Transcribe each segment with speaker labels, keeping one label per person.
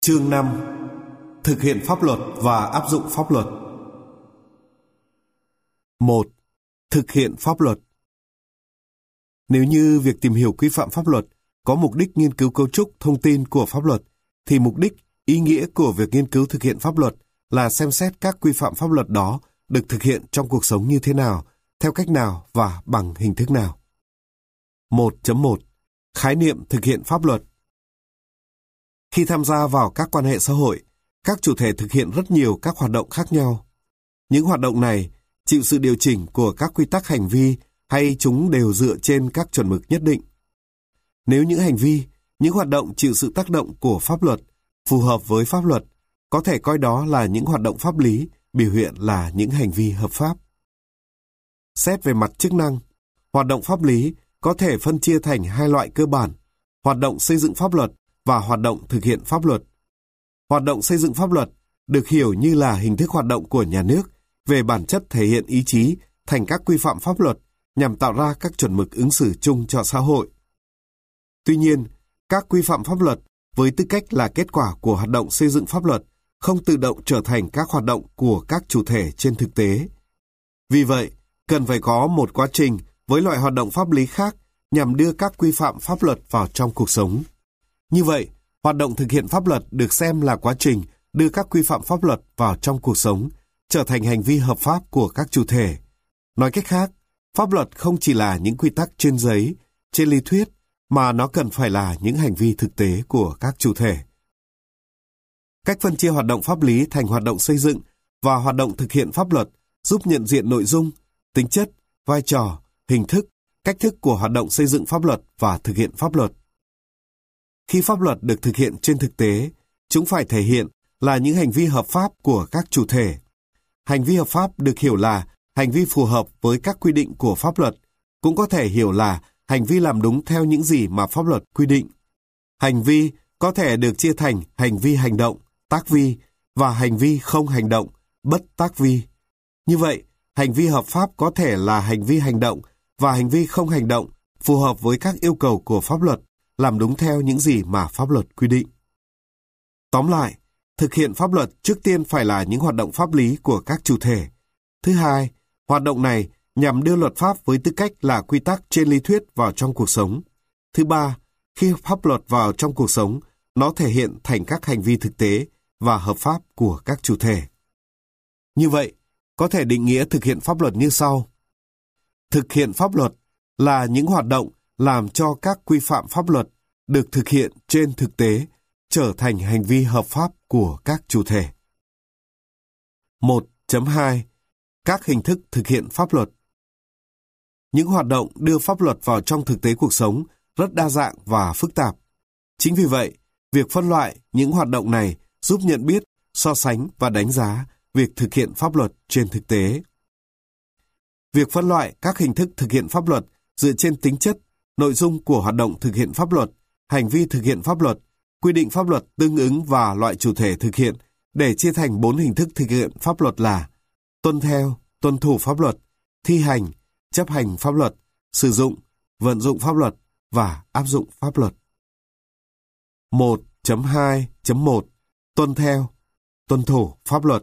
Speaker 1: Chương 5. Thực hiện pháp luật và áp dụng pháp luật. 1. Thực hiện pháp luật. Nếu như việc tìm hiểu quy phạm pháp luật có mục đích nghiên cứu cấu trúc thông tin của pháp luật, thì mục đích, ý nghĩa của việc nghiên cứu thực hiện pháp luật là xem xét các quy phạm pháp luật đó được thực hiện trong cuộc sống như thế nào, theo cách nào và bằng hình thức nào. 1.1. Khái niệm thực hiện pháp luật. Khi tham gia vào các quan hệ xã hội, các chủ thể thực hiện rất nhiều các hoạt động khác nhau. Những hoạt động này chịu sự điều chỉnh của các quy tắc hành vi hay chúng đều dựa trên các chuẩn mực nhất định. Nếu những hành vi, những hoạt động chịu sự tác động của pháp luật, phù hợp với pháp luật, có thể coi đó là những hoạt động pháp lý, biểu hiện là những hành vi hợp pháp. Xét về mặt chức năng, hoạt động pháp lý có thể phân chia thành hai loại cơ bản: hoạt động xây dựng pháp luật và hoạt động thực hiện pháp luật. Hoạt động xây dựng pháp luật được hiểu như là hình thức hoạt động của nhà nước về bản chất thể hiện ý chí thành các quy phạm pháp luật nhằm tạo ra các chuẩn mực ứng xử chung cho xã hội. Tuy nhiên, các quy phạm pháp luật với tư cách là kết quả của hoạt động xây dựng pháp luật không tự động trở thành các hoạt động của các chủ thể trên thực tế. Vì vậy, cần phải có một quá trình với loại hoạt động pháp lý khác nhằm đưa các quy phạm pháp luật vào trong cuộc sống. Như vậy, hoạt động thực hiện pháp luật được xem là quá trình đưa các quy phạm pháp luật vào trong cuộc sống, trở thành hành vi hợp pháp của các chủ thể. Nói cách khác, pháp luật không chỉ là những quy tắc trên giấy, trên lý thuyết, mà nó cần phải là những hành vi thực tế của các chủ thể. Cách phân chia hoạt động pháp lý thành hoạt động xây dựng và hoạt động thực hiện pháp luật giúp nhận diện nội dung, tính chất, vai trò, hình thức, cách thức của hoạt động xây dựng pháp luật và thực hiện pháp luật. Khi pháp luật được thực hiện trên thực tế, chúng phải thể hiện là những hành vi hợp pháp của các chủ thể. Hành vi hợp pháp được hiểu là hành vi phù hợp với các quy định của pháp luật, cũng có thể hiểu là hành vi làm đúng theo những gì mà pháp luật quy định. Hành vi có thể được chia thành hành vi hành động, tác vi, và hành vi không hành động, bất tác vi. Như vậy, hành vi hợp pháp có thể là hành vi hành động và hành vi không hành động phù hợp với các yêu cầu của pháp luật, làm đúng theo những gì mà pháp luật quy định. Tóm lại, thực hiện pháp luật trước tiên phải là những hoạt động pháp lý của các chủ thể. Thứ hai, hoạt động này nhằm đưa luật pháp với tư cách là quy tắc trên lý thuyết vào trong cuộc sống. Thứ ba, khi pháp luật vào trong cuộc sống, nó thể hiện thành các hành vi thực tế và hợp pháp của các chủ thể. Như vậy, có thể định nghĩa thực hiện pháp luật như sau. Thực hiện pháp luật là những hoạt động làm cho các quy phạm pháp luật được thực hiện trên thực tế trở thành hành vi hợp pháp của các chủ thể. 1.2. Các hình thức thực hiện pháp luật. Những hoạt động đưa pháp luật vào trong thực tế cuộc sống rất đa dạng và phức tạp. Chính vì vậy, việc phân loại những hoạt động này giúp nhận biết, so sánh và đánh giá việc thực hiện pháp luật trên thực tế. Việc phân loại các hình thức thực hiện pháp luật dựa trên tính chất, nội dung của hoạt động thực hiện pháp luật, hành vi thực hiện pháp luật, quy định pháp luật tương ứng và loại chủ thể thực hiện để chia thành 4 hình thức thực hiện pháp luật là tuân theo, tuân thủ pháp luật, thi hành, chấp hành pháp luật, sử dụng, vận dụng pháp luật và áp dụng pháp luật. 1.2.1 Tuân theo, tuân thủ pháp luật.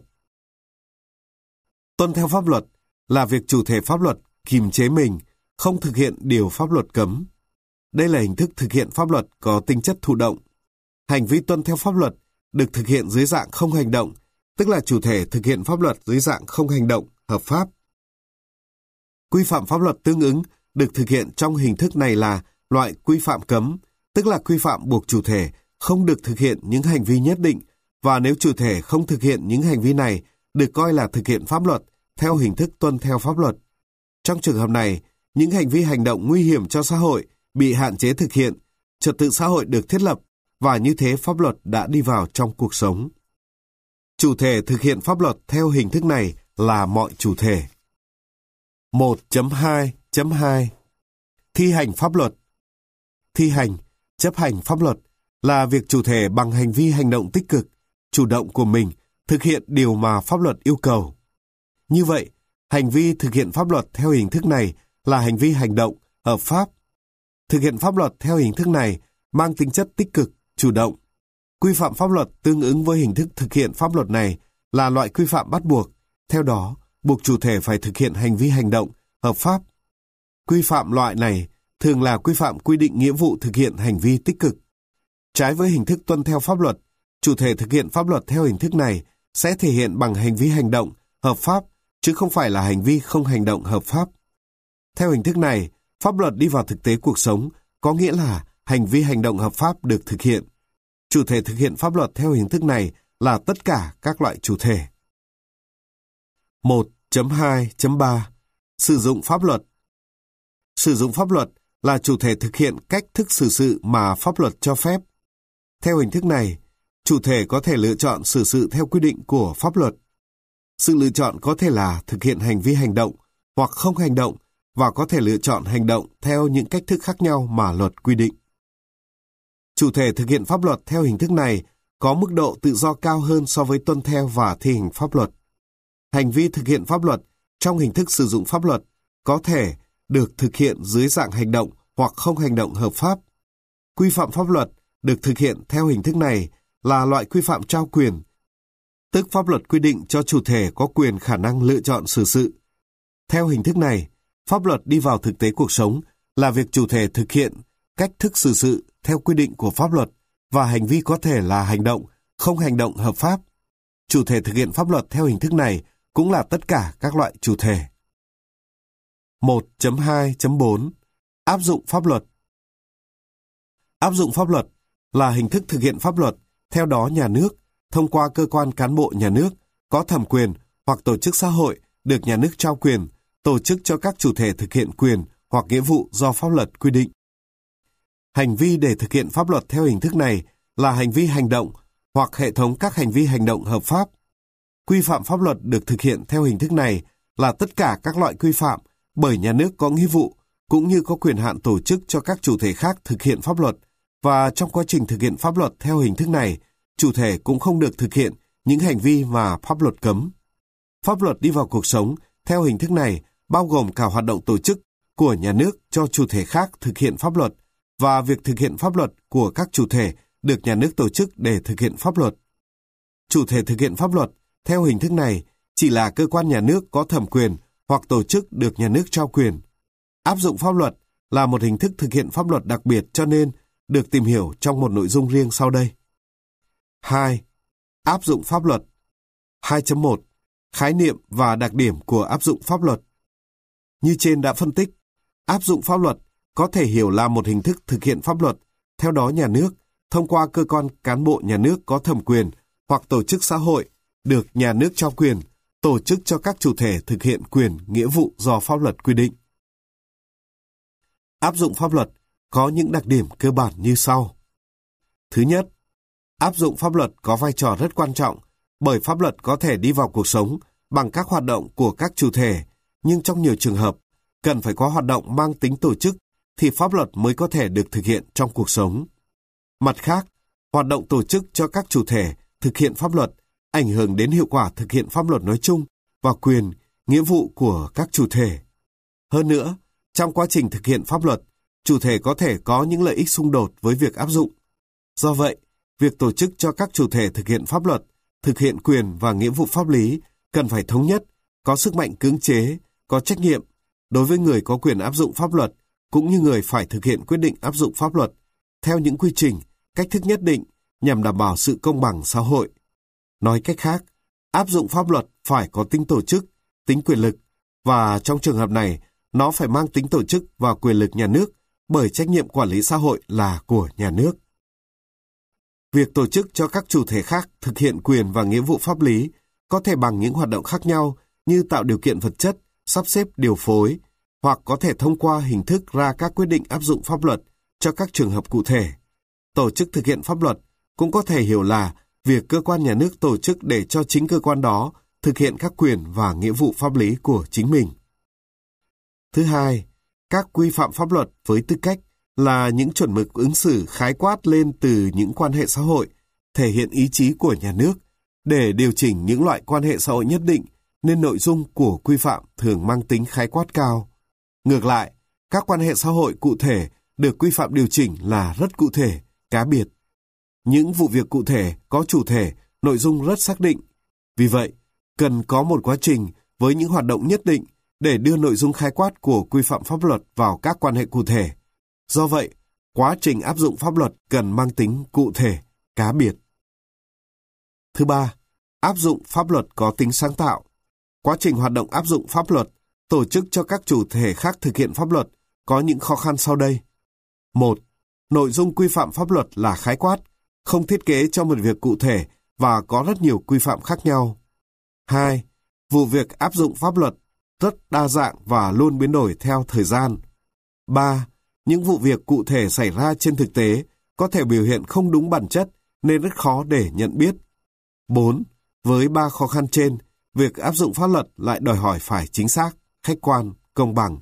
Speaker 1: Tuân theo pháp luật là việc chủ thể pháp luật kiềm chế mình, không thực hiện điều pháp luật cấm. Đây là hình thức thực hiện pháp luật có tính chất thụ động. Hành vi tuân theo pháp luật được thực hiện dưới dạng không hành động, tức là chủ thể thực hiện pháp luật dưới dạng không hành động, hợp pháp. Quy phạm pháp luật tương ứng được thực hiện trong hình thức này là loại quy phạm cấm, tức là quy phạm buộc chủ thể không được thực hiện những hành vi nhất định, và nếu chủ thể không thực hiện những hành vi này, được coi là thực hiện pháp luật theo hình thức tuân theo pháp luật. Trong trường hợp này, những hành vi hành động nguy hiểm cho xã hội bị hạn chế thực hiện, trật tự xã hội được thiết lập, và như thế pháp luật đã đi vào trong cuộc sống. Chủ thể thực hiện pháp luật theo hình thức này là mọi chủ thể. 1.2.2 Thi hành pháp luật. Thi hành, chấp hành pháp luật là việc chủ thể bằng hành vi hành động tích cực, chủ động của mình thực hiện điều mà pháp luật yêu cầu. Như vậy, hành vi thực hiện pháp luật theo hình thức này là hành vi hành động, hợp pháp. Thực hiện pháp luật theo hình thức này mang tính chất tích cực, chủ động. Quy phạm pháp luật tương ứng với hình thức thực hiện pháp luật này là loại quy phạm bắt buộc. Theo đó, buộc chủ thể phải thực hiện hành vi hành động hợp pháp. Quy phạm loại này thường là quy phạm quy định nghĩa vụ thực hiện hành vi tích cực. Trái với hình thức tuân theo pháp luật, chủ thể thực hiện pháp luật theo hình thức này sẽ thể hiện bằng hành vi hành động hợp pháp, chứ không phải là hành vi không hành động hợp pháp. Theo hình thức này, pháp luật đi vào thực tế cuộc sống, có nghĩa là hành vi hành động hợp pháp được thực hiện. Chủ thể thực hiện pháp luật theo hình thức này là tất cả các loại chủ thể. 1.2.3 Sử dụng pháp luật. Sử dụng pháp luật là chủ thể thực hiện cách thức xử sự mà pháp luật cho phép. Theo hình thức này, chủ thể có thể lựa chọn xử sự theo quy định của pháp luật. Sự lựa chọn có thể là thực hiện hành vi hành động hoặc không hành động, và có thể lựa chọn hành động theo những cách thức khác nhau mà luật quy định. Chủ thể thực hiện pháp luật theo hình thức này có mức độ tự do cao hơn so với tuân theo và thi hành pháp luật. Hành vi thực hiện pháp luật trong hình thức sử dụng pháp luật có thể được thực hiện dưới dạng hành động hoặc không hành động hợp pháp. Quy phạm pháp luật được thực hiện theo hình thức này là loại quy phạm trao quyền, tức pháp luật quy định cho chủ thể có quyền khả năng lựa chọn xử sự. Theo hình thức này, pháp luật đi vào thực tế cuộc sống là việc chủ thể thực hiện cách thức xử sự theo quy định của pháp luật, và hành vi có thể là hành động, không hành động hợp pháp. Chủ thể thực hiện pháp luật theo hình thức này cũng là tất cả các loại chủ thể. 1.2.4 Áp dụng pháp luật. Áp dụng pháp luật là hình thức thực hiện pháp luật, theo đó nhà nước, thông qua cơ quan cán bộ nhà nước, có thẩm quyền hoặc tổ chức xã hội được nhà nước trao quyền, tổ chức cho các chủ thể thực hiện quyền hoặc nghĩa vụ do pháp luật quy định. Hành vi để thực hiện pháp luật theo hình thức này là hành vi hành động hoặc hệ thống các hành vi hành động hợp pháp. Quy phạm pháp luật được thực hiện theo hình thức này là tất cả các loại quy phạm bởi nhà nước có nghĩa vụ cũng như có quyền hạn tổ chức cho các chủ thể khác thực hiện pháp luật, và trong quá trình thực hiện pháp luật theo hình thức này, chủ thể cũng không được thực hiện những hành vi mà pháp luật cấm. Pháp luật đi vào cuộc sống theo hình thức này bao gồm cả hoạt động tổ chức của nhà nước cho chủ thể khác thực hiện pháp luật và việc thực hiện pháp luật của các chủ thể được nhà nước tổ chức để thực hiện pháp luật. Chủ thể thực hiện pháp luật theo hình thức này chỉ là cơ quan nhà nước có thẩm quyền hoặc tổ chức được nhà nước trao quyền. Áp dụng pháp luật là một hình thức thực hiện pháp luật đặc biệt, cho nên được tìm hiểu trong một nội dung riêng sau đây. 2. Áp dụng pháp luật. 2.1 Khái niệm và đặc điểm của áp dụng pháp luật. Như trên đã phân tích, áp dụng pháp luật có thể hiểu là một hình thức thực hiện pháp luật, theo đó nhà nước, thông qua cơ quan cán bộ nhà nước có thẩm quyền hoặc tổ chức xã hội, được nhà nước trao quyền, tổ chức cho các chủ thể thực hiện quyền, nghĩa vụ do pháp luật quy định. Áp dụng pháp luật có những đặc điểm cơ bản như sau. Thứ nhất, áp dụng pháp luật có vai trò rất quan trọng, bởi pháp luật có thể đi vào cuộc sống bằng các hoạt động của các chủ thể, nhưng trong nhiều trường hợp, cần phải có hoạt động mang tính tổ chức thì pháp luật mới có thể được thực hiện trong cuộc sống. Mặt khác, hoạt động tổ chức cho các chủ thể thực hiện pháp luật ảnh hưởng đến hiệu quả thực hiện pháp luật nói chung và quyền, nghĩa vụ của các chủ thể. Hơn nữa, trong quá trình thực hiện pháp luật, chủ thể có thể có những lợi ích xung đột với việc áp dụng. Do vậy, việc tổ chức cho các chủ thể thực hiện pháp luật, thực hiện quyền và nghĩa vụ pháp lý cần phải thống nhất, có sức mạnh cưỡng chế, có trách nhiệm đối với người có quyền áp dụng pháp luật cũng như người phải thực hiện quyết định áp dụng pháp luật theo những quy trình, cách thức nhất định nhằm đảm bảo sự công bằng xã hội. Nói cách khác, áp dụng pháp luật phải có tính tổ chức, tính quyền lực, và trong trường hợp này, nó phải mang tính tổ chức và quyền lực nhà nước, bởi trách nhiệm quản lý xã hội là của nhà nước. Việc tổ chức cho các chủ thể khác thực hiện quyền và nghĩa vụ pháp lý có thể bằng những hoạt động khác nhau như tạo điều kiện vật chất, sắp xếp điều phối, hoặc có thể thông qua hình thức ra các quyết định áp dụng pháp luật cho các trường hợp cụ thể. Tổ chức thực hiện pháp luật cũng có thể hiểu là việc cơ quan nhà nước tổ chức để cho chính cơ quan đó thực hiện các quyền và nghĩa vụ pháp lý của chính mình. Thứ hai, các quy phạm pháp luật với tư cách là những chuẩn mực ứng xử khái quát lên từ những quan hệ xã hội, thể hiện ý chí của nhà nước để điều chỉnh những loại quan hệ xã hội nhất định, nên nội dung của quy phạm thường mang tính khái quát cao. Ngược lại, các quan hệ xã hội cụ thể được quy phạm điều chỉnh là rất cụ thể, cá biệt. Những vụ việc cụ thể có chủ thể, nội dung rất xác định. Vì vậy, cần có một quá trình với những hoạt động nhất định để đưa nội dung khái quát của quy phạm pháp luật vào các quan hệ cụ thể. Do vậy, quá trình áp dụng pháp luật cần mang tính cụ thể, cá biệt. Thứ ba, áp dụng pháp luật có tính sáng tạo. Quá trình hoạt động áp dụng pháp luật, tổ chức cho các chủ thể khác thực hiện pháp luật có những khó khăn sau đây. 1. Nội dung quy phạm pháp luật là khái quát, không thiết kế cho một việc cụ thể và có rất nhiều quy phạm khác nhau. 2. Vụ việc áp dụng pháp luật rất đa dạng và luôn biến đổi theo thời gian. 3. Những vụ việc cụ thể xảy ra trên thực tế có thể biểu hiện không đúng bản chất nên rất khó để nhận biết. 4. Với 3 khó khăn trên, việc áp dụng pháp luật lại đòi hỏi phải chính xác, khách quan, công bằng.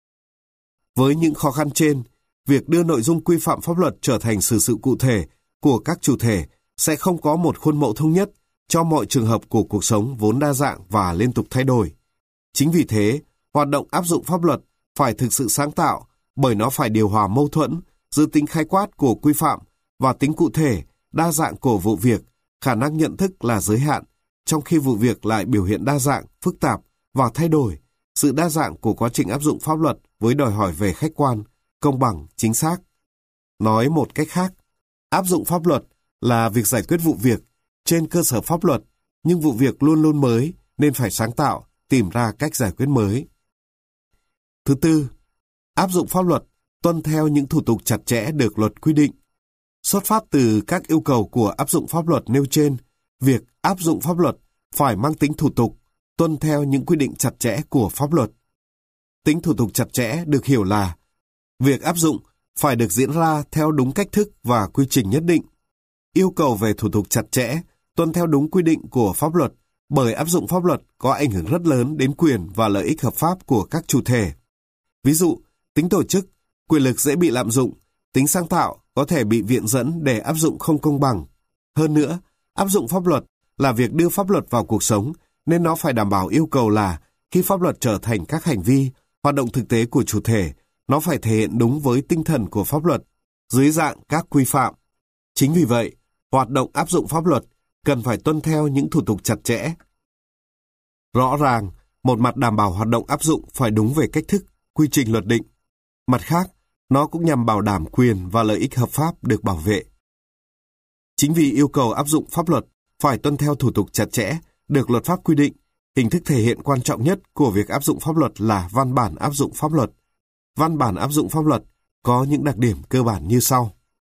Speaker 1: Với những khó khăn trên, việc đưa nội dung quy phạm pháp luật trở thành xử sự cụ thể của các chủ thể sẽ không có một khuôn mẫu thống nhất cho mọi trường hợp của cuộc sống vốn đa dạng và liên tục thay đổi. Chính vì thế, hoạt động áp dụng pháp luật phải thực sự sáng tạo bởi nó phải điều hòa mâu thuẫn giữa tính khái quát của quy phạm và tính cụ thể, đa dạng của vụ việc, khả năng nhận thức là giới hạn, trong khi vụ việc lại biểu hiện đa dạng, phức tạp và thay đổi. Sự đa dạng của quá trình áp dụng pháp luật với đòi hỏi về khách quan, công bằng, chính xác. Nói một cách khác, áp dụng pháp luật là việc giải quyết vụ việc trên cơ sở pháp luật, nhưng vụ việc luôn luôn mới nên phải sáng tạo, tìm ra cách giải quyết mới. Thứ tư, áp dụng pháp luật tuân theo những thủ tục chặt chẽ được luật quy định. Xuất phát từ các yêu cầu của áp dụng pháp luật nêu trên, việc áp dụng pháp luật phải mang tính thủ tục, tuân theo những quy định chặt chẽ của pháp luật. Tính thủ tục chặt chẽ được hiểu là việc áp dụng phải được diễn ra theo đúng cách thức và quy trình nhất định. Yêu cầu về thủ tục chặt chẽ, tuân theo đúng quy định của pháp luật, bởi áp dụng pháp luật có ảnh hưởng rất lớn đến quyền và lợi ích hợp pháp của các chủ thể. Ví dụ, tính tổ chức, quyền lực dễ bị lạm dụng, tính sáng tạo có thể bị viện dẫn để áp dụng không công bằng. Hơn nữa, áp dụng pháp luật là việc đưa pháp luật vào cuộc sống, nên nó phải đảm bảo yêu cầu là khi pháp luật trở thành các hành vi, hoạt động thực tế của chủ thể, nó phải thể hiện đúng với tinh thần của pháp luật, dưới dạng các quy phạm. Chính vì vậy, hoạt động áp dụng pháp luật cần phải tuân theo những thủ tục chặt chẽ. Rõ ràng, một mặt đảm bảo hoạt động áp dụng phải đúng về cách thức, quy trình luật định. Mặt khác, nó cũng nhằm bảo đảm quyền và lợi ích hợp pháp được bảo vệ. Chính vì yêu cầu áp dụng pháp luật phải tuân theo thủ tục chặt chẽ, được luật pháp quy định, hình thức thể hiện quan trọng nhất của việc áp dụng pháp luật là văn bản áp dụng pháp luật. Văn bản áp dụng pháp luật có những đặc điểm cơ bản như sau.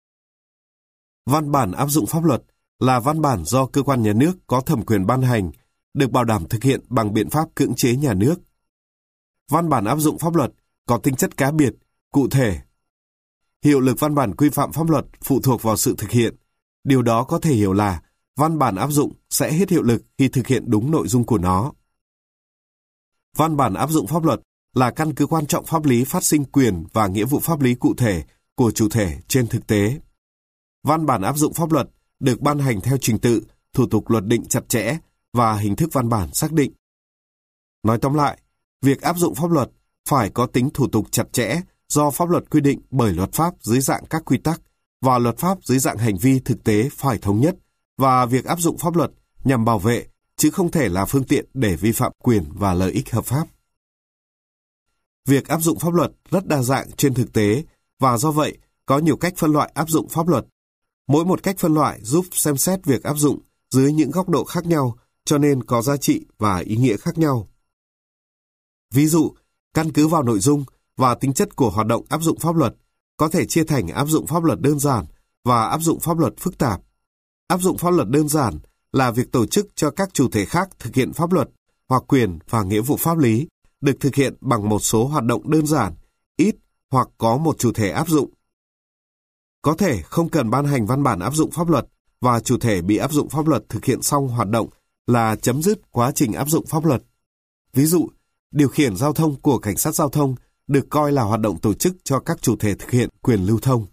Speaker 1: Văn bản áp dụng pháp luật là văn bản do cơ quan nhà nước có thẩm quyền ban hành, được bảo đảm thực hiện bằng biện pháp cưỡng chế nhà nước. Văn bản áp dụng pháp luật có tính chất cá biệt, cụ thể. Hiệu lực văn bản quy phạm pháp luật phụ thuộc vào sự thực hiện. Điều đó có thể hiểu là văn bản áp dụng sẽ hết hiệu lực khi thực hiện đúng nội dung của nó. Văn bản áp dụng pháp luật là căn cứ quan trọng pháp lý phát sinh quyền và nghĩa vụ pháp lý cụ thể của chủ thể trên thực tế. Văn bản áp dụng pháp luật được ban hành theo trình tự, thủ tục luật định chặt chẽ và hình thức văn bản xác định. Nói tóm lại, việc áp dụng pháp luật phải có tính thủ tục chặt chẽ do pháp luật quy định bởi luật pháp dưới dạng các quy tắc và luật pháp dưới dạng hành vi thực tế phải thống nhất, và việc áp dụng pháp luật nhằm bảo vệ chứ không thể là phương tiện để vi phạm quyền và lợi ích hợp pháp. Việc áp dụng pháp luật rất đa dạng trên thực tế và do vậy có nhiều cách phân loại áp dụng pháp luật. Mỗi một cách phân loại giúp xem xét việc áp dụng dưới những góc độ khác nhau, cho nên có giá trị và ý nghĩa khác nhau. Ví dụ, căn cứ vào nội dung và tính chất của hoạt động áp dụng pháp luật, có thể chia thành áp dụng pháp luật đơn giản và áp dụng pháp luật phức tạp. Áp dụng pháp luật đơn giản là việc tổ chức cho các chủ thể khác thực hiện pháp luật hoặc quyền và nghĩa vụ pháp lý được thực hiện bằng một số hoạt động đơn giản, ít hoặc có một chủ thể áp dụng. Có thể không cần ban hành văn bản áp dụng pháp luật và chủ thể bị áp dụng pháp luật thực hiện xong hoạt động là chấm dứt quá trình áp dụng pháp luật. Ví dụ, điều khiển giao thông của cảnh sát giao thông được coi là hoạt động tổ chức cho các chủ thể thực hiện quyền lưu thông.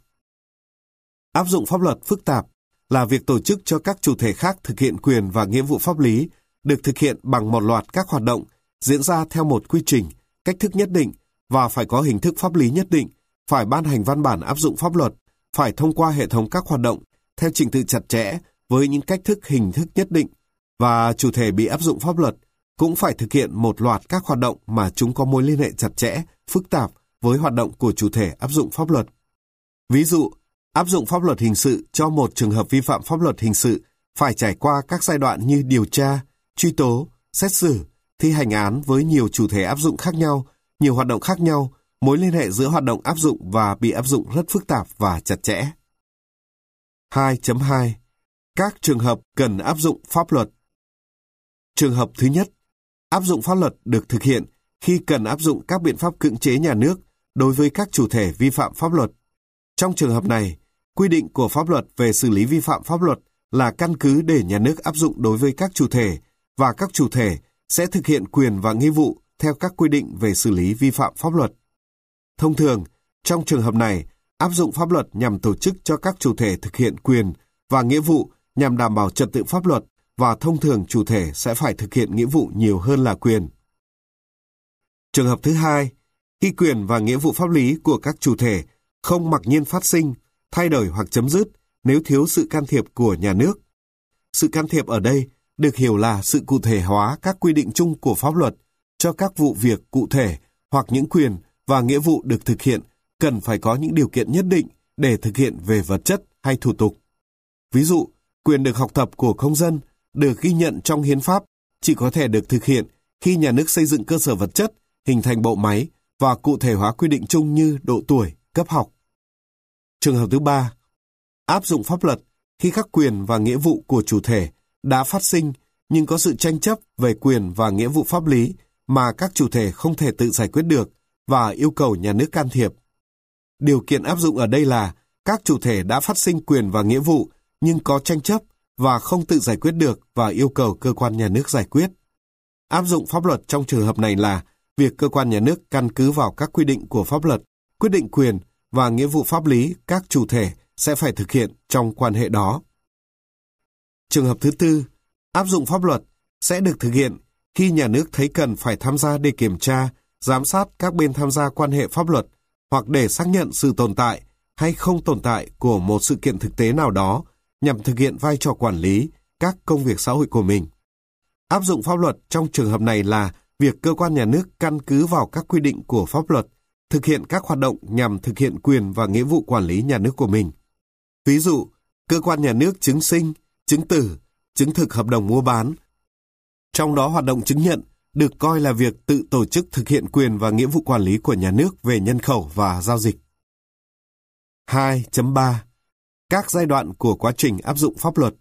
Speaker 1: Áp dụng pháp luật phức tạp là việc tổ chức cho các chủ thể khác thực hiện quyền và nghĩa vụ pháp lý được thực hiện bằng một loạt các hoạt động diễn ra theo một quy trình, cách thức nhất định và phải có hình thức pháp lý nhất định, phải ban hành văn bản áp dụng pháp luật, phải thông qua hệ thống các hoạt động theo trình tự chặt chẽ với những cách thức hình thức nhất định, và chủ thể bị áp dụng pháp luật cũng phải thực hiện một loạt các hoạt động mà chúng có mối liên hệ chặt chẽ, phức tạp với hoạt động của chủ thể áp dụng pháp luật. Ví dụ, áp dụng pháp luật hình sự cho một trường hợp vi phạm pháp luật hình sự phải trải qua các giai đoạn như điều tra, truy tố, xét xử, thi hành án với nhiều chủ thể áp dụng khác nhau, nhiều hoạt động khác nhau, mối liên hệ giữa hoạt động áp dụng và bị áp dụng rất phức tạp và chặt chẽ. 2.2. Các trường hợp cần áp dụng pháp luật. Trường hợp thứ nhất, áp dụng pháp luật được thực hiện khi cần áp dụng các biện pháp cưỡng chế nhà nước đối với các chủ thể vi phạm pháp luật. Trong trường hợp này, quy định của pháp luật về xử lý vi phạm pháp luật là căn cứ để nhà nước áp dụng đối với các chủ thể, và các chủ thể sẽ thực hiện quyền và nghĩa vụ theo các quy định về xử lý vi phạm pháp luật. Thông thường, trong trường hợp này, áp dụng pháp luật nhằm tổ chức cho các chủ thể thực hiện quyền và nghĩa vụ nhằm đảm bảo trật tự pháp luật, và thông thường chủ thể sẽ phải thực hiện nghĩa vụ nhiều hơn là quyền. Trường hợp thứ hai, khi quyền và nghĩa vụ pháp lý của các chủ thể không mặc nhiên phát sinh, thay đổi hoặc chấm dứt nếu thiếu sự can thiệp của nhà nước. Sự can thiệp ở đây được hiểu là sự cụ thể hóa các quy định chung của pháp luật cho các vụ việc cụ thể, hoặc những quyền và nghĩa vụ được thực hiện cần phải có những điều kiện nhất định để thực hiện về vật chất hay thủ tục. Ví dụ, quyền được học tập của công dân được ghi nhận trong hiến pháp chỉ có thể được thực hiện khi nhà nước xây dựng cơ sở vật chất, hình thành bộ máy và cụ thể hóa quy định chung như độ tuổi, cấp học. Trường hợp thứ ba, áp dụng pháp luật khi các quyền và nghĩa vụ của chủ thể đã phát sinh nhưng có sự tranh chấp về quyền và nghĩa vụ pháp lý mà các chủ thể không thể tự giải quyết được và yêu cầu nhà nước can thiệp. Điều kiện áp dụng ở đây là các chủ thể đã phát sinh quyền và nghĩa vụ nhưng có tranh chấp và không tự giải quyết được và yêu cầu cơ quan nhà nước giải quyết. Áp dụng pháp luật trong trường hợp này là việc cơ quan nhà nước căn cứ vào các quy định của pháp luật, quyết định quyền và nghĩa vụ pháp lý các chủ thể sẽ phải thực hiện trong quan hệ đó. Trường hợp thứ tư, áp dụng pháp luật sẽ được thực hiện khi nhà nước thấy cần phải tham gia để kiểm tra, giám sát các bên tham gia quan hệ pháp luật, hoặc để xác nhận sự tồn tại hay không tồn tại của một sự kiện thực tế nào đó nhằm thực hiện vai trò quản lý các công việc xã hội của mình. Áp dụng pháp luật trong trường hợp này là việc cơ quan nhà nước căn cứ vào các quy định của pháp luật, thực hiện các hoạt động nhằm thực hiện quyền và nghĩa vụ quản lý nhà nước của mình. Ví dụ, cơ quan nhà nước chứng sinh, chứng tử, chứng thực hợp đồng mua bán. Trong đó hoạt động chứng nhận được coi là việc tự tổ chức thực hiện quyền và nghĩa vụ quản lý của nhà nước về nhân khẩu và giao dịch. 2.3. Các giai đoạn của quá trình áp dụng pháp luật.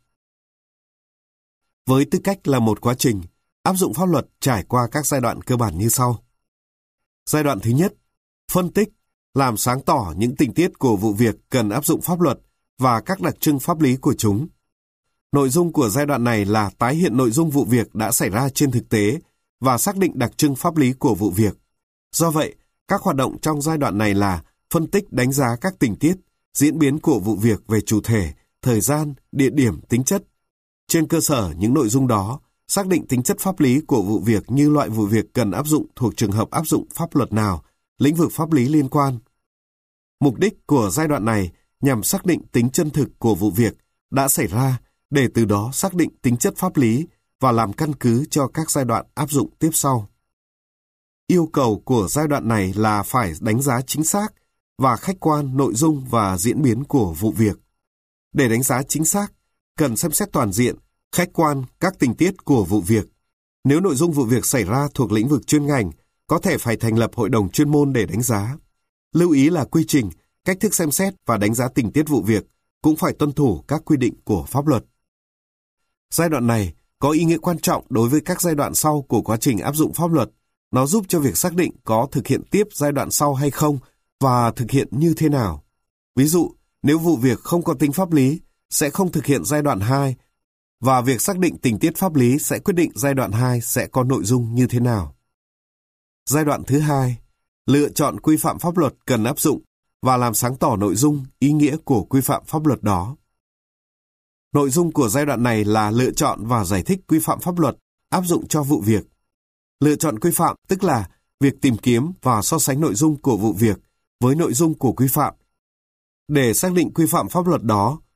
Speaker 1: Với tư cách là một quá trình, áp dụng pháp luật trải qua các giai đoạn cơ bản như sau. Giai đoạn thứ nhất, phân tích, làm sáng tỏ những tình tiết của vụ việc cần áp dụng pháp luật và các đặc trưng pháp lý của chúng. Nội dung của giai đoạn này là tái hiện nội dung vụ việc đã xảy ra trên thực tế và xác định đặc trưng pháp lý của vụ việc. Do vậy, các hoạt động trong giai đoạn này là phân tích đánh giá các tình tiết, diễn biến của vụ việc về chủ thể, thời gian, địa điểm, tính chất. Trên cơ sở những nội dung đó, xác định tính chất pháp lý của vụ việc như loại vụ việc cần áp dụng thuộc trường hợp áp dụng pháp luật nào, lĩnh vực pháp lý liên quan. Mục đích của giai đoạn này nhằm xác định tính chân thực của vụ việc đã xảy ra để từ đó xác định tính chất pháp lý và làm căn cứ cho các giai đoạn áp dụng tiếp sau. Yêu cầu của giai đoạn này là phải đánh giá chính xác và khách quan nội dung và diễn biến của vụ việc. Để đánh giá chính xác, cần xem xét toàn diện, khách quan các tình tiết của vụ việc. Nếu nội dung vụ việc xảy ra thuộc lĩnh vực chuyên ngành, có thể phải thành lập hội đồng chuyên môn để đánh giá. Lưu ý là quy trình, cách thức xem xét và đánh giá tình tiết vụ việc cũng phải tuân thủ các quy định của pháp luật. Giai đoạn này có ý nghĩa quan trọng đối với các giai đoạn sau của quá trình áp dụng pháp luật. Nó giúp cho việc xác định có thực hiện tiếp giai đoạn sau hay không và thực hiện như thế nào. Ví dụ, nếu vụ việc không có tính pháp lý, sẽ không thực hiện giai đoạn 2, và việc xác định tình tiết pháp lý sẽ quyết định giai đoạn 2 sẽ có nội dung như thế nào. Giai đoạn thứ hai, lựa chọn quy phạm pháp luật cần áp dụng và làm sáng tỏ nội dung, ý nghĩa của quy phạm pháp luật đó. Nội dung của giai đoạn này là lựa chọn và giải thích quy phạm pháp luật áp dụng cho vụ việc. Lựa chọn quy phạm tức là việc tìm kiếm và so sánh nội dung của vụ việc với nội dung của quy phạm. Để xác định quy phạm pháp luật đó,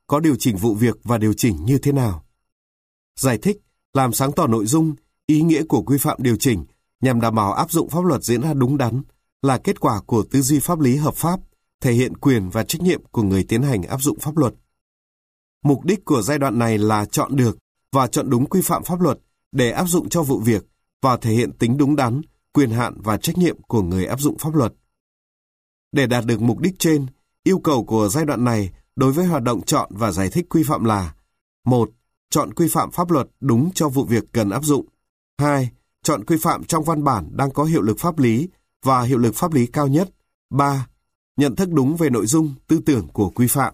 Speaker 1: có điều chỉnh vụ việc và điều chỉnh như thế nào. Giải thích, làm sáng tỏ nội dung, ý nghĩa của quy phạm điều chỉnh nhằm đảm bảo áp dụng pháp luật diễn ra đúng đắn là kết quả của tư duy pháp lý hợp pháp, thể hiện quyền và trách nhiệm của người tiến hành áp dụng pháp luật. Mục đích của giai đoạn này là chọn được và chọn đúng quy phạm pháp luật để áp dụng cho vụ việc và thể hiện tính đúng đắn, quyền hạn và trách nhiệm của người áp dụng pháp luật. Để đạt được mục đích trên, yêu cầu của giai đoạn này đối với hoạt động chọn và giải thích quy phạm là: 1. Chọn quy phạm pháp luật đúng cho vụ việc cần áp dụng. 2. Chọn quy phạm trong văn bản đang có hiệu lực pháp lý và hiệu lực pháp lý cao nhất. 3. Nhận thức đúng về nội dung, tư tưởng của quy phạm.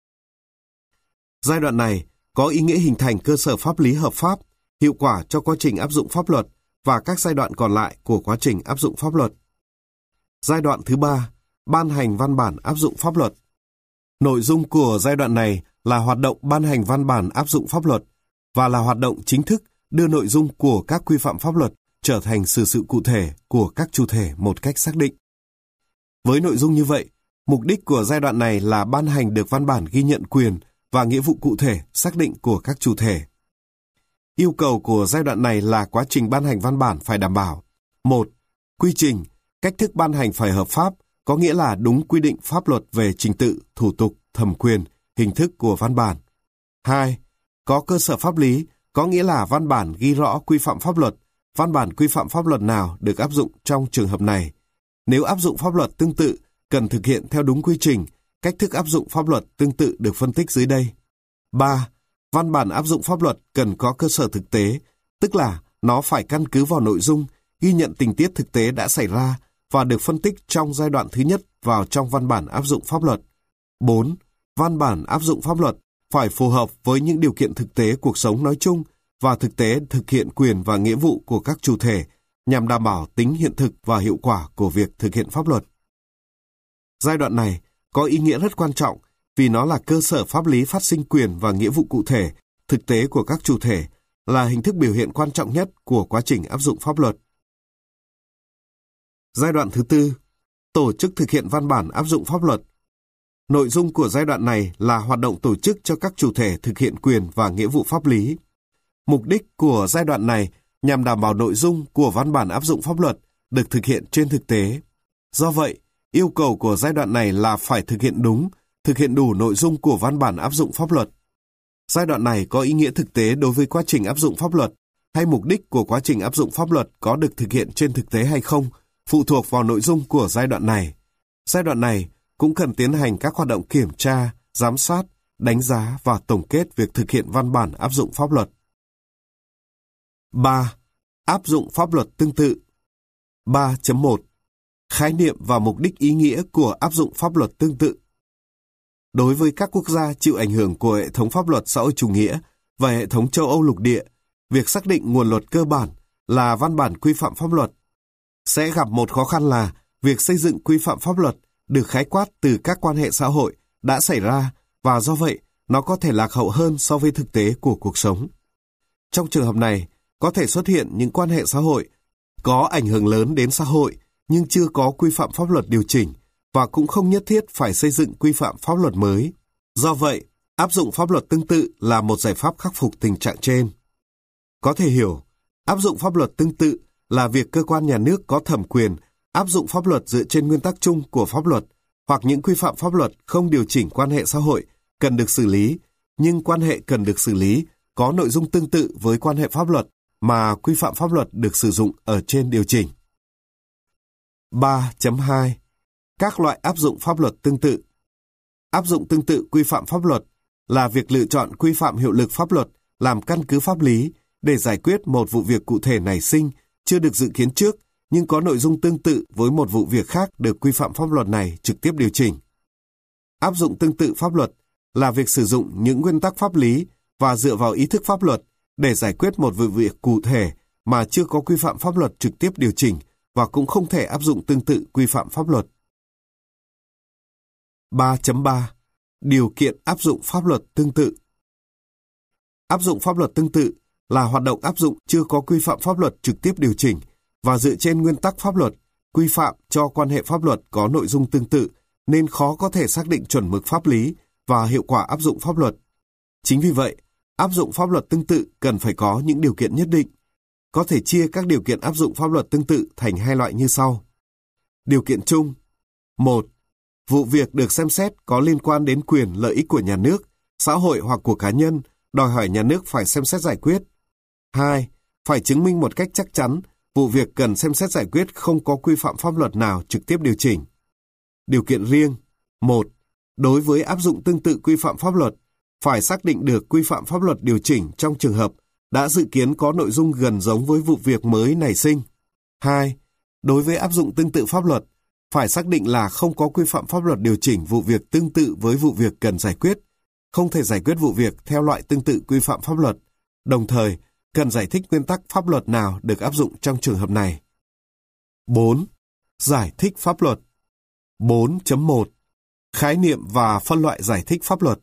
Speaker 1: Giai đoạn này có ý nghĩa hình thành cơ sở pháp lý hợp pháp, hiệu quả cho quá trình áp dụng pháp luật và các giai đoạn còn lại của quá trình áp dụng pháp luật. Giai đoạn thứ 3, ban hành văn bản áp dụng pháp luật. Nội dung của giai đoạn này là hoạt động ban hành văn bản áp dụng pháp luật và là hoạt động chính thức đưa nội dung của các quy phạm pháp luật trở thành xử sự cụ thể của các chủ thể một cách xác định. Với nội dung như vậy, mục đích của giai đoạn này là ban hành được văn bản ghi nhận quyền và nghĩa vụ cụ thể xác định của các chủ thể. Yêu cầu của giai đoạn này là quá trình ban hành văn bản phải đảm bảo: 1. Quy trình, cách thức ban hành phải hợp pháp, có nghĩa là đúng quy định pháp luật về trình tự, thủ tục, thẩm quyền, hình thức của văn bản. 2. Có cơ sở pháp lý, có nghĩa là văn bản ghi rõ quy phạm pháp luật, văn bản quy phạm pháp luật nào được áp dụng trong trường hợp này. Nếu áp dụng pháp luật tương tự, cần thực hiện theo đúng quy trình, cách thức áp dụng pháp luật tương tự được phân tích dưới đây. 3. Văn bản áp dụng pháp luật cần có cơ sở thực tế, tức là nó phải căn cứ vào nội dung, ghi nhận tình tiết thực tế đã xảy ra và được phân tích trong giai đoạn thứ nhất vào trong văn bản áp dụng pháp luật. 4. Văn bản áp dụng pháp luật phải phù hợp với những điều kiện thực tế cuộc sống nói chung và thực tế thực hiện quyền và nghĩa vụ của các chủ thể nhằm đảm bảo tính hiện thực và hiệu quả của việc thực hiện pháp luật. Giai đoạn này có ý nghĩa rất quan trọng vì nó là cơ sở pháp lý phát sinh quyền và nghĩa vụ cụ thể, thực tế của các chủ thể, là hình thức biểu hiện quan trọng nhất của quá trình áp dụng pháp luật. Giai đoạn thứ tư, tổ chức thực hiện văn bản áp dụng pháp luật. Nội dung của giai đoạn này là hoạt động tổ chức cho các chủ thể thực hiện quyền và nghĩa vụ pháp lý. Mục đích của giai đoạn này nhằm đảm bảo nội dung của văn bản áp dụng pháp luật được thực hiện trên thực tế. Do vậy, yêu cầu của giai đoạn này là phải thực hiện đúng, thực hiện đủ nội dung của văn bản áp dụng pháp luật. Giai đoạn này có ý nghĩa thực tế đối với quá trình áp dụng pháp luật, hay mục đích của quá trình áp dụng pháp luật có được thực hiện trên thực tế hay không, phụ thuộc vào nội dung của giai đoạn này. Giai đoạn này cũng cần tiến hành các hoạt động kiểm tra, giám sát, đánh giá và tổng kết việc thực hiện văn bản áp dụng pháp luật. 3. Áp dụng pháp luật tương tự. 3.1. Khái niệm và mục đích ý nghĩa của áp dụng pháp luật tương tự. Đối với các quốc gia chịu ảnh hưởng của hệ thống pháp luật xã hội chủ nghĩa và hệ thống châu Âu lục địa, việc xác định nguồn luật cơ bản là văn bản quy phạm pháp luật sẽ gặp một khó khăn là việc xây dựng quy phạm pháp luật được khái quát từ các quan hệ xã hội đã xảy ra và do vậy nó có thể lạc hậu hơn so với thực tế của cuộc sống. Trong trường hợp này, có thể xuất hiện những quan hệ xã hội có ảnh hưởng lớn đến xã hội nhưng chưa có quy phạm pháp luật điều chỉnh và cũng không nhất thiết phải xây dựng quy phạm pháp luật mới. Do vậy, áp dụng pháp luật tương tự là một giải pháp khắc phục tình trạng trên. Có thể hiểu, áp dụng pháp luật tương tự là việc cơ quan nhà nước có thẩm quyền áp dụng pháp luật dựa trên nguyên tắc chung của pháp luật hoặc những quy phạm pháp luật không điều chỉnh quan hệ xã hội cần được xử lý, nhưng quan hệ cần được xử lý có nội dung tương tự với quan hệ pháp luật mà quy phạm pháp luật được sử dụng ở trên điều chỉnh. 3.2. Các loại áp dụng pháp luật tương tự. Áp dụng tương tự quy phạm pháp luật là việc lựa chọn quy phạm hiệu lực pháp luật làm căn cứ pháp lý để giải quyết một vụ việc cụ thể nảy sinh chưa được dự kiến trước nhưng có nội dung tương tự với một vụ việc khác được quy phạm pháp luật này trực tiếp điều chỉnh. Áp dụng tương tự pháp luật là việc sử dụng những nguyên tắc pháp lý và dựa vào ý thức pháp luật để giải quyết một vụ việc cụ thể mà chưa có quy phạm pháp luật trực tiếp điều chỉnh và cũng không thể áp dụng tương tự quy phạm pháp luật. 3.3. Điều kiện áp dụng pháp luật tương tự. Áp dụng pháp luật tương tự là hoạt động áp dụng chưa có quy phạm pháp luật trực tiếp điều chỉnh và dựa trên nguyên tắc pháp luật, quy phạm cho quan hệ pháp luật có nội dung tương tự nên khó có thể xác định chuẩn mực pháp lý và hiệu quả áp dụng pháp luật. Chính vì vậy, áp dụng pháp luật tương tự cần phải có những điều kiện nhất định. Có thể chia các điều kiện áp dụng pháp luật tương tự thành hai loại như sau. Điều kiện chung. 1. Vụ việc được xem xét có liên quan đến quyền lợi ích của nhà nước, xã hội hoặc của cá nhân, đòi hỏi nhà nước phải xem xét giải quyết. 2. Phải chứng minh một cách chắc chắn vụ việc cần xem xét giải quyết không có quy phạm pháp luật nào trực tiếp điều chỉnh. Điều kiện riêng. 1. Đối với áp dụng tương tự quy phạm pháp luật, phải xác định được quy phạm pháp luật điều chỉnh trong trường hợp đã dự kiến có nội dung gần giống với vụ việc mới nảy sinh. 2. Đối với áp dụng tương tự pháp luật, phải xác định là không có quy phạm pháp luật điều chỉnh vụ việc tương tự với vụ việc cần giải quyết, không thể giải quyết vụ việc theo loại tương tự quy phạm pháp luật, đồng thời cần giải thích nguyên tắc pháp luật nào được áp dụng trong trường hợp này. 4. Giải thích pháp luật. 4.1 Khái niệm và phân loại giải thích pháp luật.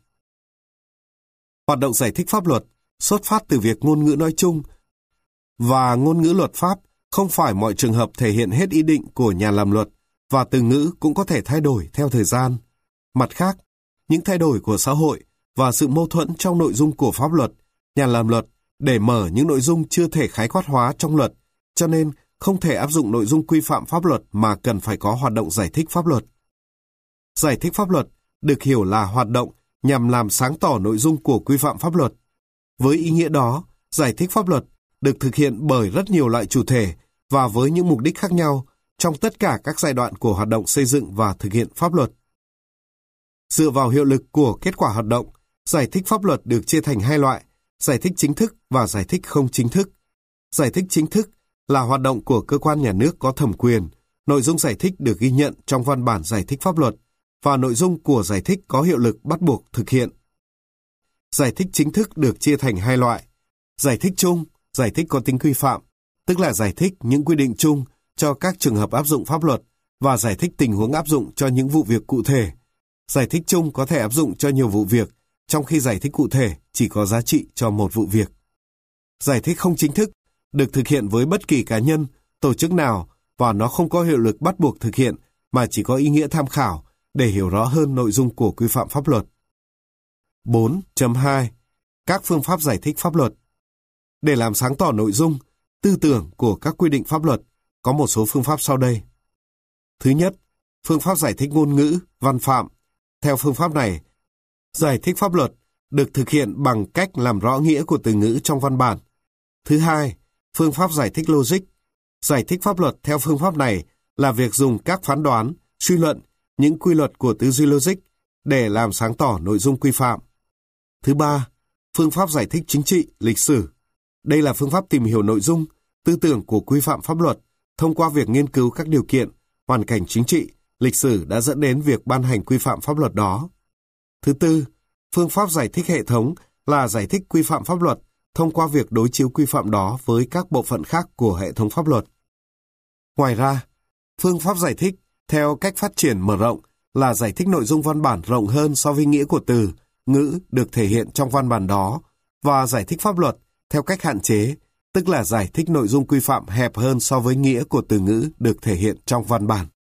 Speaker 1: Hoạt động giải thích pháp luật xuất phát từ việc ngôn ngữ nói chung và ngôn ngữ luật pháp không phải mọi trường hợp thể hiện hết ý định của nhà làm luật và từ ngữ cũng có thể thay đổi theo thời gian. Mặt khác, những thay đổi của xã hội và sự mâu thuẫn trong nội dung của pháp luật, nhà làm luật để mở những nội dung chưa thể khái quát hóa trong luật, cho nên không thể áp dụng nội dung quy phạm pháp luật mà cần phải có hoạt động giải thích pháp luật. Giải thích pháp luật được hiểu là hoạt động nhằm làm sáng tỏ nội dung của quy phạm pháp luật. Với ý nghĩa đó, giải thích pháp luật được thực hiện bởi rất nhiều loại chủ thể và với những mục đích khác nhau trong tất cả các giai đoạn của hoạt động xây dựng và thực hiện pháp luật. Dựa vào hiệu lực của kết quả hoạt động, giải thích pháp luật được chia thành hai loại, giải thích chính thức và giải thích không chính thức. Giải thích chính thức là hoạt động của cơ quan nhà nước có thẩm quyền, nội dung giải thích được ghi nhận trong văn bản giải thích pháp luật và nội dung của giải thích có hiệu lực bắt buộc thực hiện. Giải thích chính thức được chia thành hai loại, giải thích chung, giải thích có tính quy phạm, tức là giải thích những quy định chung cho các trường hợp áp dụng pháp luật và giải thích tình huống áp dụng cho những vụ việc cụ thể. Giải thích chung có thể áp dụng cho nhiều vụ việc, trong khi giải thích cụ thể chỉ có giá trị cho một vụ việc. Giải thích không chính thức được thực hiện với bất kỳ cá nhân, tổ chức nào và nó không có hiệu lực bắt buộc thực hiện mà chỉ có ý nghĩa tham khảo để hiểu rõ hơn nội dung của quy phạm pháp luật. 4.2 Các phương pháp giải thích pháp luật. Để làm sáng tỏ nội dung, tư tưởng của các quy định pháp luật, có một số phương pháp sau đây. Thứ nhất, phương pháp giải thích ngôn ngữ, văn phạm. Theo phương pháp này, giải thích pháp luật được thực hiện bằng cách làm rõ nghĩa của từ ngữ trong văn bản. Thứ hai, phương pháp giải thích logic. Giải thích pháp luật theo phương pháp này là việc dùng các phán đoán, suy luận, những quy luật của tư duy logic để làm sáng tỏ nội dung quy phạm. Thứ ba, phương pháp giải thích chính trị, lịch sử. Đây là phương pháp tìm hiểu nội dung, tư tưởng của quy phạm pháp luật thông qua việc nghiên cứu các điều kiện, hoàn cảnh chính trị, lịch sử đã dẫn đến việc ban hành quy phạm pháp luật đó. Thứ tư, phương pháp giải thích hệ thống là giải thích quy phạm pháp luật thông qua việc đối chiếu quy phạm đó với các bộ phận khác của hệ thống pháp luật. Ngoài ra, phương pháp giải thích theo cách phát triển mở rộng là giải thích nội dung văn bản rộng hơn so với nghĩa của từ, ngữ được thể hiện trong văn bản đó, và giải thích pháp luật theo cách hạn chế, tức là giải thích nội dung quy phạm hẹp hơn so với nghĩa của từ ngữ được thể hiện trong văn bản.